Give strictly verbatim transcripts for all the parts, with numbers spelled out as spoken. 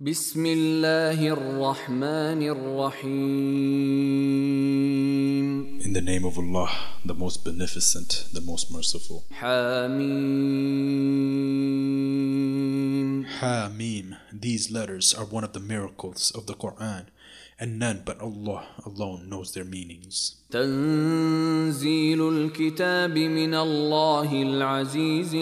بسم الله الرحمن الرحيم. In the name of Allah, the most beneficent, the most merciful. حميم. Hamim. These letters are one of the miracles of the Quran, and none but Allah alone knows their meanings. تنزيل الكتاب من الله العزيز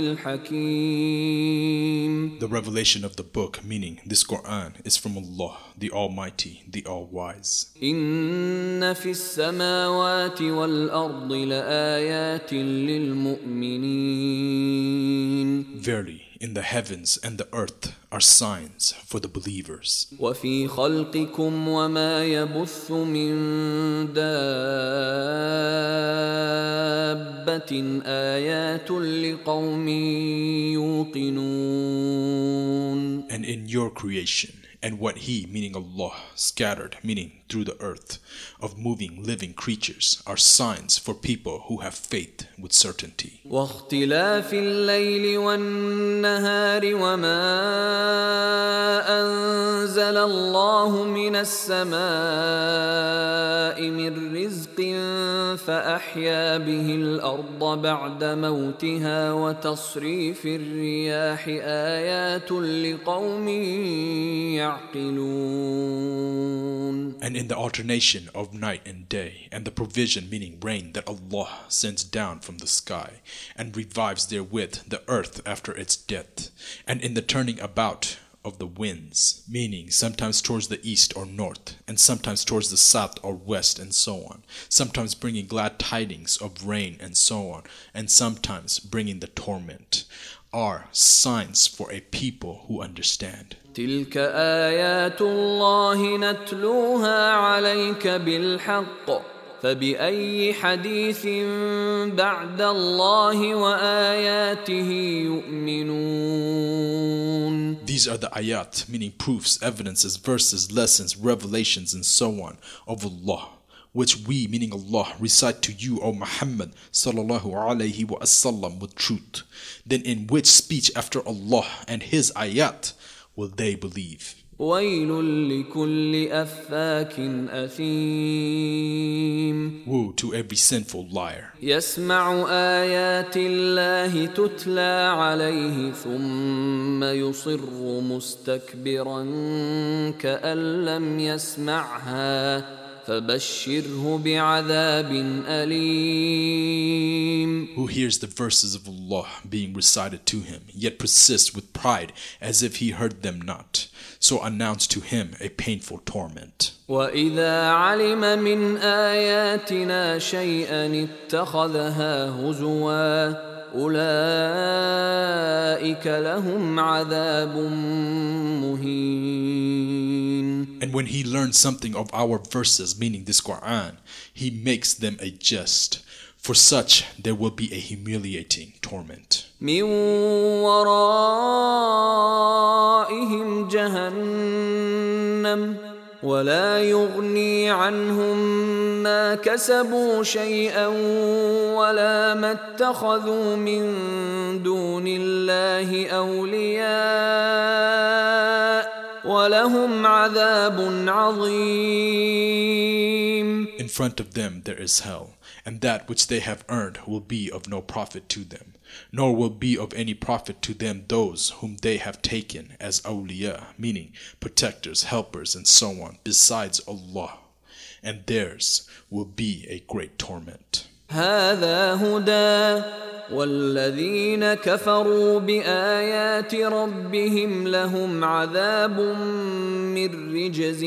الحكيم. The revelation of the book, meaning this Quran, is from Allah, the Almighty, the All-Wise. إن في السماوات والأرض لآيات للمؤمنين. Verily, in the heavens and the earth are signs for the believers. وفي خلقكم وما يبث من دابة آيات لقوم يوقنون. And in your creation, and what He, meaning Allah, scattered, meaning through the earth, of moving living creatures, are signs for people who have faith with certainty. واختلاف الليل والنهار وما أنزل الله من السماء من رزق فأحيا به الأرض بعد موتها وتصريف الرياح آيات لقوم يعقلون. And in the alternation of night and day, and the provision, meaning rain, that Allah sends down from the sky, and revives therewith the earth after its death, and in the turning about of the winds, meaning sometimes towards the east or north, and sometimes towards the south or west, and so on, sometimes bringing glad tidings of rain, and so on, and sometimes bringing the torment, are signs for a people who understand. تلك آيات الله نتلوها عليك بالحق فبأي حديث بعد الله وآياته يؤمنون. These are the ayat, meaning proofs, evidences, verses, lessons, revelations, and so on of Allah, which we, meaning Allah, recite to you, O Muhammad sallallahu alayhi wa sallam, with truth. Then in which speech after Allah and His ayat will they believe? ويل لكل أفاك أثيم. Woe to every sinful liar, يسمع آيات الله تتلى عليه ثم يصر مستكبرا كأن لم يسمعها فبشره بعذاب أليم. who hears the verses of Allah being recited to him, yet persists with pride as if he heard them not. So announce to him a painful torment. وإذا علم من آياتنا شيئا اتخذها هزوا أولئك لهم عذاب مهين. And when he learns something of our verses, meaning this Quran, he makes them a jest. For such there will be a humiliating torment. من ورائهم جهنم ولا يغني عنهم ما كسبوا شيئا ولا ما اتخذوا من دون الله أولياء ولهم عذاب عظيم. In front of them there is hell, and that which they have earned will be of no profit to them, nor will be of any profit to them those whom they have taken as awliya, meaning protectors, helpers, and so on, besides Allah, and theirs will be a great torment. هذا هدى والذين كفروا بآيات ربهم لهم عذاب من رجز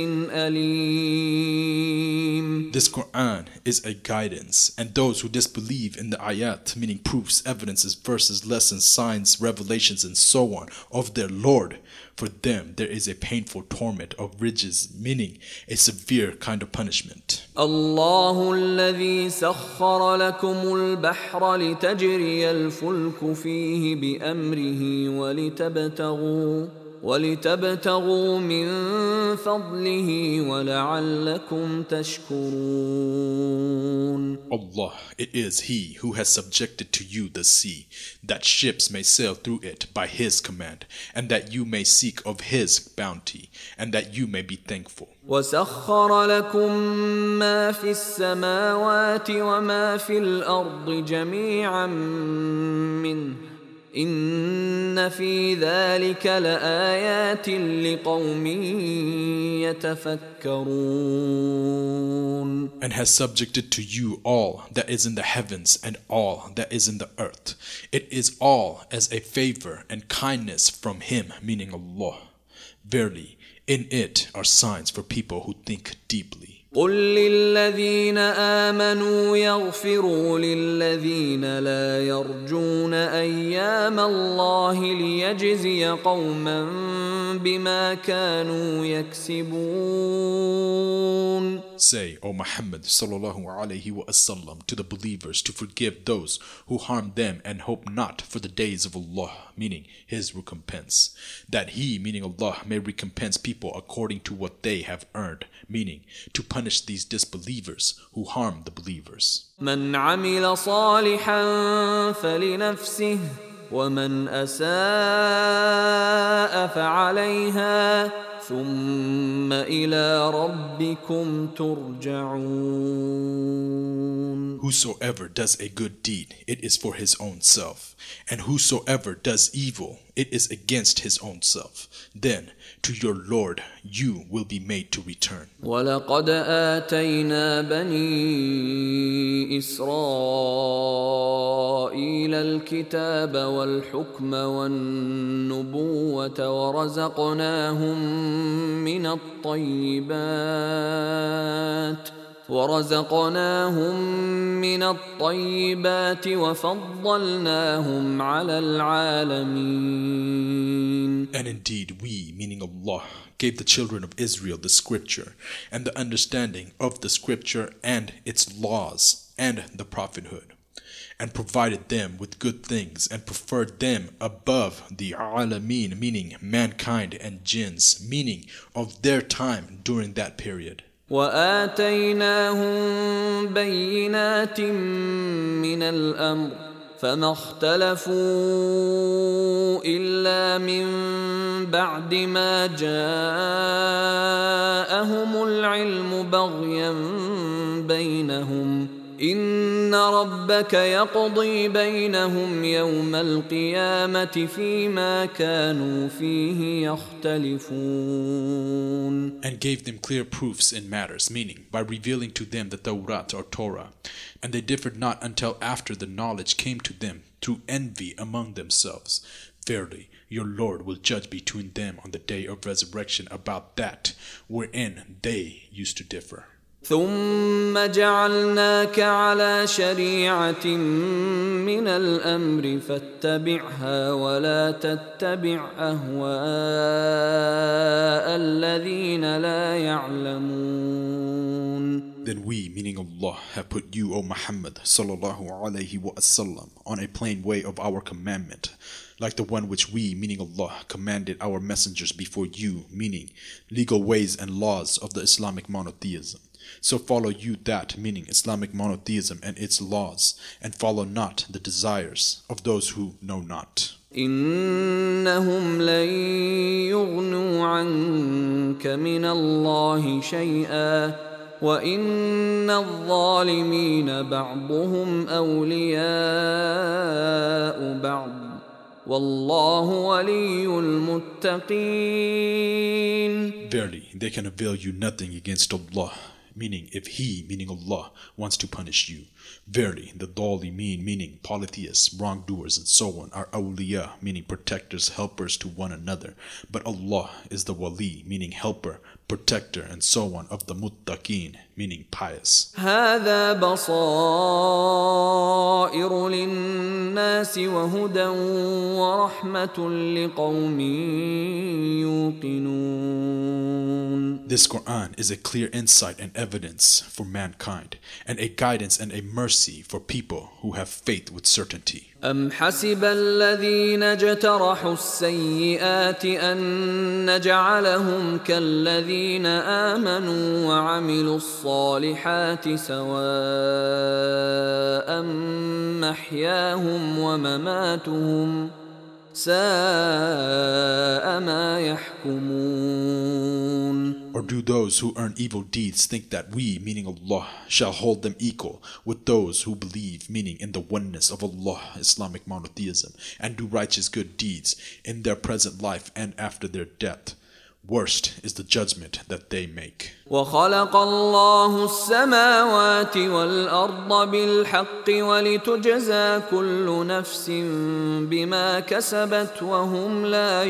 أليم. This Quran is a guidance, and those who disbelieve in the ayat, meaning proofs, evidences, verses, lessons, signs, revelations, and so on, of their Lord, for them there is a painful torment of ridges, meaning a severe kind of punishment. الله الذي سخر لكم البحر لتجري الفلك فيه بأمره ولتبتغوا وَلِتَبْتَغُوا مِنْ فَضْلِهِ وَلَعَلَّكُمْ تَشْكُرُونَ. Allah, it is He who has subjected to you the sea, that ships may sail through it by His command, and that you may seek of His bounty, and that you may be thankful. وَسَخَّرَ لَكُم مَّا فِي السَّمَاوَاتِ وَمَا فِي الْأَرْضِ جَمِيعًا مِّنْهُ إِنَّ فِي ذَلِكَ لَآيَاتٍ لِقَوْمٍ يَتَفَكَّرُونَ. And has subjected to you all that is in the heavens and all that is in the earth. It is all as a favor and kindness from Him, meaning Allah. Verily, in it are signs for people who think deeply. قُلْ لِلَّذِينَ آمَنُوا يَغْفِرُوا لِلَّذِينَ لَا يَرْجُونَ أَيَّامَ اللَّهِ لِيَجْزِيَ قَوْمًا بِمَا كَانُوا يَكْسِبُونَ. Say, O Muhammad sallallahu alaihi wasallam, to the believers to forgive those who harm them and hope not for the days of Allah, meaning His recompense, that He, meaning Allah, may recompense people according to what they have earned, meaning to punish these disbelievers who harm the believers. مَنْ عَمِلَ صَالِحًا فَلِنَفْسِهِ وَمَنْ أَسَاءَ فَعَلَيْهَا ثُمَّ إِلَى رَبِّكُمْ تُرْجَعُونَ. Whosoever does a good deed, it is for his own self, and whosoever does evil, it is against his own self. Then to your Lord you will be made to return. وَلَقَدْ آتَيْنَا بَنِي إِسْرَائِيلَ الْكِتَابَ وَالْحُكْمَ وَالنُّبُوَّةَ وَرَزَقْنَاهُمْ مِنَ الطَّيِّبَاتِ وَرَزَقْنَاهُمْ مِنَ الطَّيِّبَاتِ وَفَضَّلْنَاهُمْ عَلَى الْعَالَمِينَ. And indeed we, meaning Allah, gave the children of Israel the scripture and the understanding of the scripture and its laws and the prophethood, and provided them with good things and preferred them above the alameen, meaning mankind and jinns, meaning of their time during that period. وَآتَيْنَاهُمْ بَيِّنَاتٍ مِّنَ الْأَمْرِ فَمَا اخْتَلَفُوا إِلَّا مِن بَعْدِ مَا جَاءَهُمُ الْعِلْمُ بَغْيًا بَيْنَهُمْ إِنَّ رَبَّكَ يَقْضِي بَيْنَهُمْ يَوْمَ الْقِيَامَةِ فِيمَا كَانُوا فِيهِ يَخْتَلِفُونَ. And gave them clear proofs in matters, meaning by revealing to them the Tawrat or Torah, and they differed not until after the knowledge came to them through envy among themselves. Verily, your Lord will judge between them on the day of resurrection about that wherein they used to differ. ثُمَّ جَعَلْنَاكَ عَلَى شَرِيعَةٍ مِّنَ الْأَمْرِ فَاتَّبِعْهَا وَلَا تَتَّبِعْ أَهْوَاءَ الَّذِينَ لَا يَعْلَمُونَ. Then we, meaning Allah, have put you, O Muhammad sallallahu alaihi wasallam, on a plain way of our commandment, like the one which we, meaning Allah, commanded our messengers before you, meaning legal ways and laws of the Islamic monotheism. So follow you that, meaning Islamic monotheism and its laws, and follow not the desires of those who know not. إِنَّهُمْ لَن يُغْنُوا عَنكَ مِنَ اللَّهِ شَيْئًا وَإِنَّ الظَّالِمِينَ بَعْضُهُمْ أَوْلِيَاءُ بَعْضٍ وَاللَّهُ وَلِيُّ الْمُتَّقِينَ. Verily, they can avail you nothing against Allah, meaning if He, meaning Allah, wants to punish you. Verily, the dhalimin, meaning polytheists, wrongdoers, and so on, are awliya, meaning protectors, helpers to one another. But Allah is the wali, meaning helper, protector, and so on, of the muttaqeen, meaning pious. هَذَا بَصَائِرُ لِلنَّاسِ وَهُدًى وَرَحْمَةٌ لِقَوْمٍ يُوقِنُونَ. This Quran is a clear insight and evidence for mankind, and a guidance and a mercy for people who have faith with certainty. أم حسب الذين اجترحوا السيئات أن نجعلهم كالذين آمنوا وعملوا الصالحات سواء محياهم ومماتهم ساء ما يحكمون. Or do those who earn evil deeds think that we, meaning Allah, shall hold them equal with those who believe, meaning in the oneness of Allah, Islamic monotheism, and do righteous good deeds in their present life and after their death? Worst is the judgment that they make. وخلق الله السماوات والأرض بالحق ولتجزى كل نفس بما كسبت وهم لا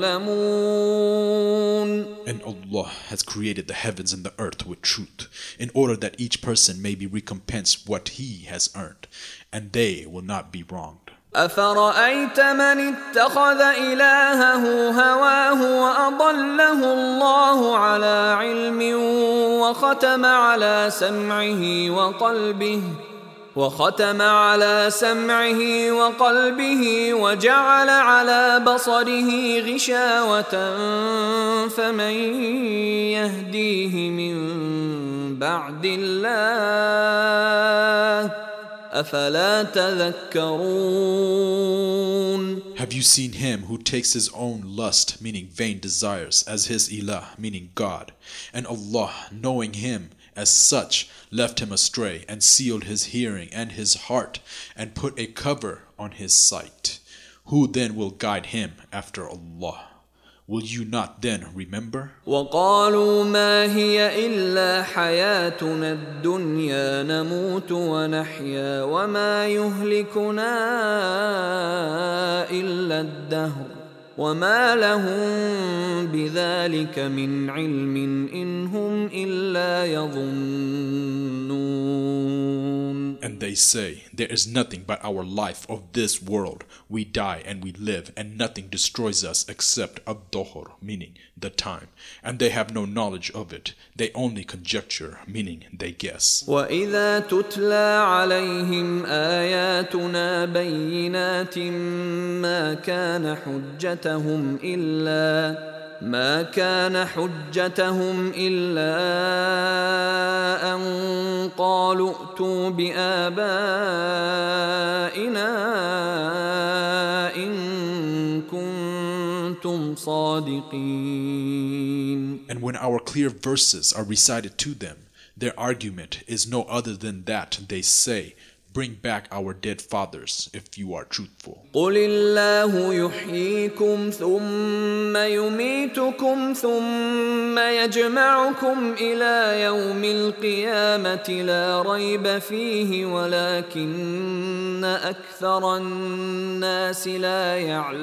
يظلمون. And Allah has created the heavens and the earth with truth, in order that each person may be recompensed what he has earned, and they will not be wronged. أفرأيت من اتخذ إلهه هواه وأضله الله على علم وختم على سمعه وقلبه وختم على سمعه وقلبه وجعل على بصره غشاوة فمن يهديه من بعد الله أفلا تذكرون. Have you seen him who takes his own lust, meaning vain desires, as his ilah, meaning God, and Allah, knowing him as such, left him astray and sealed his hearing and his heart and put a cover on his sight? Who then will guide him after Allah? Will you not then remember? وقالوا ما هي إلا حياتنا الدنيا نموت ونحيا وما يهلكنا إلا الدهر وما لهم بذلك من علم إن هم إلا يظنون. And they say, there is nothing but our life of this world. We die and we live, and nothing destroys us except ad-dahr, meaning the time. And they have no knowledge of it. They only conjecture, meaning they guess. وَإِذَا تُتْلَى عَلَيْهِمْ آيَاتُنَا بَيِّنَاتٍ مَا كَانَ حُجَّتَهُمْ إِلَّا ما كان حجتهم إلا أن قالوا ائتوا بآبائنا إن كنتم صادقين. And when our clear verses are recited to them, their argument is no other than that they say, bring back our dead fathers if you are truthful. قل الله يحييكم ثم يميتكم ثم يجمعكم إلى يوم القيامة لا ريب فيه ولكن أكثر الناس لا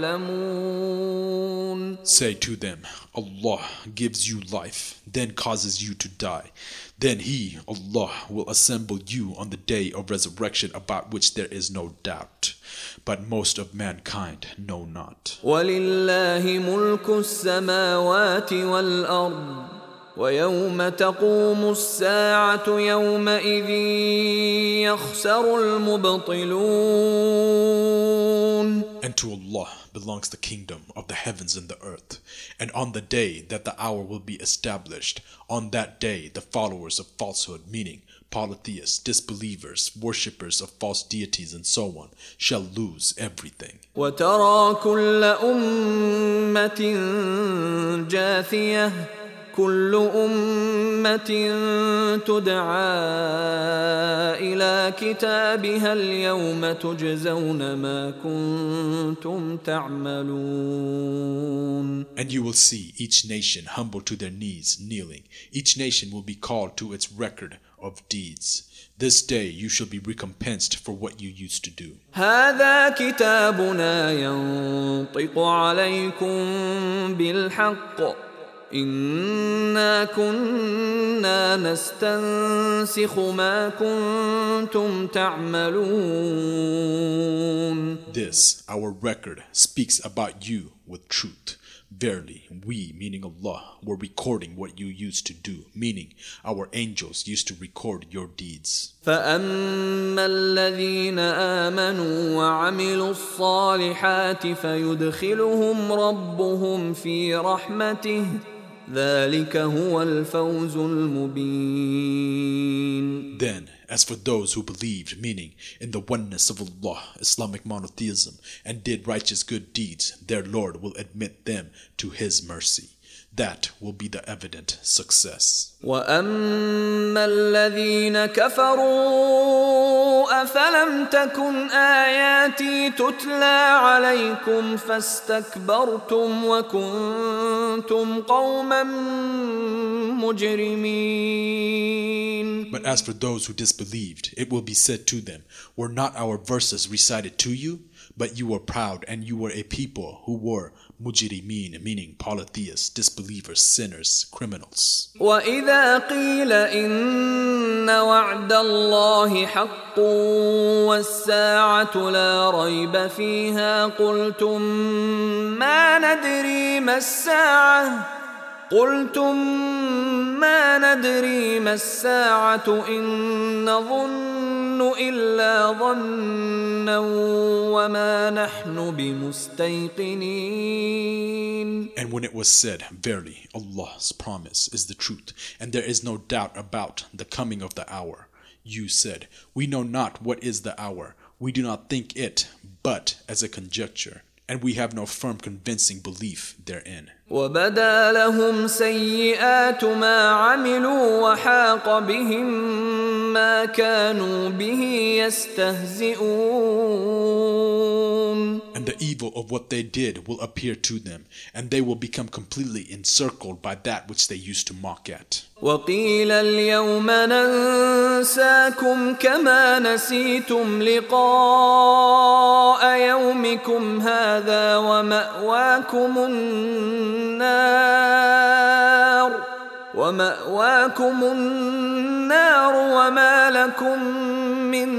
يعلمون. Say to them, Allah gives you life, then causes you to die. Then He, Allah, will assemble you on the day of resurrection about which there is no doubt. But most of mankind know not. وَلِلَّهِ مُلْكُ السَّمَاوَاتِ وَالْأَرْضِ وَيَوْمَ تَقُومُ السَّاعَةُ يَوْمَئِذٍ يَخْسَرُ الْمُبْطِلُونَ. And to Allah belongs the kingdom of the heavens and the earth. And on the day that the hour will be established, on that day the followers of falsehood, meaning polytheists, disbelievers, worshippers of false deities and so on, shall lose everything. وَتَرَى كُلَّ أُمَّةٍ جَاثِيَةٍ كل أمة تدعى إلى كتابها اليوم تجزون ما كنتم تعملون. And you will see each nation humble to their knees, kneeling. Each nation will be called to its record of deeds. This day you shall be recompensed for what you used to do. هذا كتابنا ينطق عليكم بالحق إنا كنا نستنسخ ما كنتم تعملون. This, our record, speaks about you with truth. Verily, we, meaning Allah, were recording what you used to do, meaning our angels used to record your deeds. فأما الذين آمنوا وعملوا الصالحات فيدخلهم ربهم في رحمته ذلك هو الفوز المبين. Then, as for those who believed, meaning in the oneness of Allah, Islamic monotheism, and did righteous good deeds, their Lord will admit them to His mercy. That will be the evident success. وَأَمَّا الَّذِينَ كَفَرُوا أَفَلَمْ تَكُنْ آيَاتِي تُتْلَى عَلَيْكُمْ فَاسْتَكْبَرْتُمْ وَكُنْتُمْ قَوْمًا مُجْرِمِينَ. But as for those who disbelieved, it will be said to them, were not our verses recited to you? But you were proud, and you were a people who were mujrimin, meaning polytheists, disbelievers, sinners, criminals. وَإِذَا قِيلَ إِنَّ وَعْدَ اللَّهِ حَقٌّ وَالسَّاعَةُ لَا رَيْبَ فِيهَا قُلْتُمْ مَا نَدْرِي مَا السَّاعَةُ قُلْتُمْ مَا نَدْرِي مَا السَّاعَةُ إِن نَّظُنُّ إِلَّا ظَنًّا وَمَا نَحْنُ بِمُسْتَيْقِنِينَ. And when it was said, verily, Allah's promise is the truth, and there is no doubt about the coming of the hour, you said, we know not what is the hour, we do not think it, but as a conjecture, and we have no firm convincing belief therein. وَبَدَا لَهُمْ سَيِّئَاتُ مَا عَمِلُوا وَحَاقَ بِهِمْ مَا كَانُوا بِهِ يَسْتَهْزِئُونَ. And the evil of what they did will appear to them, and they will become completely encircled by that which they used to mock at. وَقِيلَ الْيَوْمَ نَنْسَاكُمْ كَمَا نَسِيتُمْ لِقَاءَ يَوْمِكُمْ هَذَا وَمَأْوَاكُمُ النَّارُ وَمَأْوَاكُمُ النَّارُ وَمَا لَكُمْ مِنْ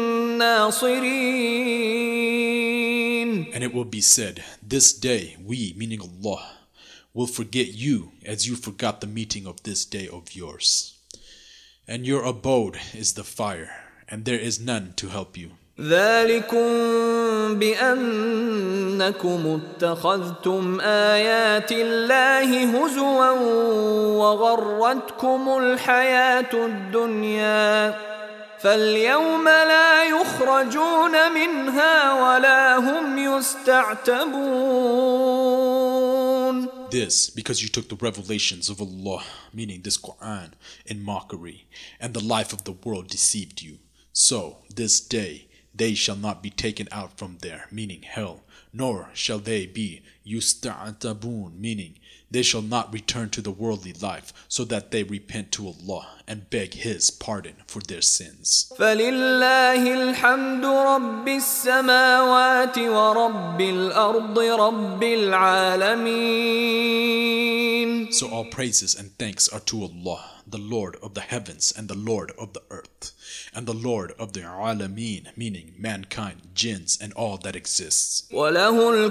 نَاصِرِينَ. And it will be said, this day we, meaning Allah, will forget you as you forgot the meeting of this day of yours. And your abode is the fire, and there is none to help you. ذَلِكُمْ بِأَنَّكُمُ اتَّخَذْتُمْ آيَاتِ اللَّهِ هُزُوًا وَغَرَّتْكُمُ الْحَيَاةُ الدُّنْيَا فَالْيَوْمَ لَا يُخْرَجُونَ مِنْهَا وَلَا هُمْ يُسْتَعْتَبُونَ. This because you took the revelations of Allah, meaning this Quran, in mockery, and the life of the world deceived you. So, this day, they shall not be taken out from there, meaning hell, nor shall they be yusta'tabun, meaning they shall not return to the worldly life, so that they repent to Allah and beg His pardon for their sins. فَلِلَّهِ الْحَمْدُ رَبِّ السَّمَاوَاتِ وَرَبِّ الْأَرْضِ رَبِّ الْعَالَمِينَ. So all praises and thanks are to Allah, the Lord of the heavens and the Lord of the earth, and the Lord of the Alameen, meaning mankind, jinns, and all that exists. وَلَهُ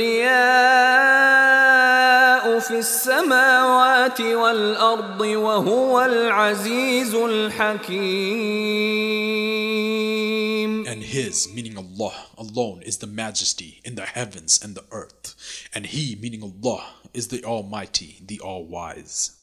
الْكِبْرِيَاءُ فِي السَّمَاوَاتِ وَالْأَرْضِ وَهُوَ الْعَزِيزُ الْحَكِيمُ. And His, meaning Allah, alone is the majesty in the heavens and the earth, and He, meaning Allah, is the Almighty, the All-Wise.